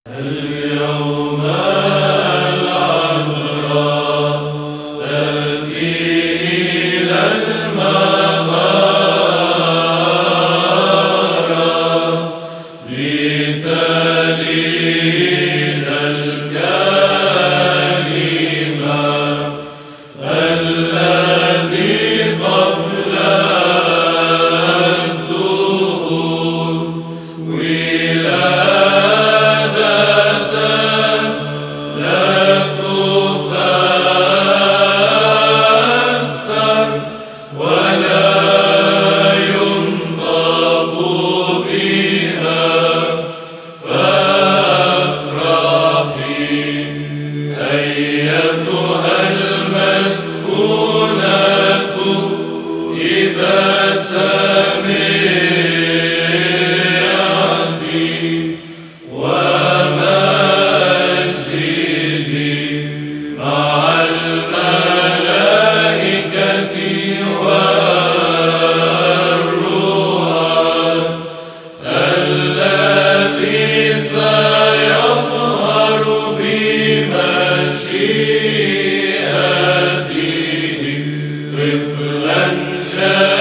اليوم العذراء تأتي إلى المغارة لتلين الكلمة الذي قبل الدهور ولادة لا تفسر ولا ينطق بها فافرحي أيتها المسكونة إذا سمعت ومجدي مع الملائكة والروح الذي سيظهر بمشيئته طفلا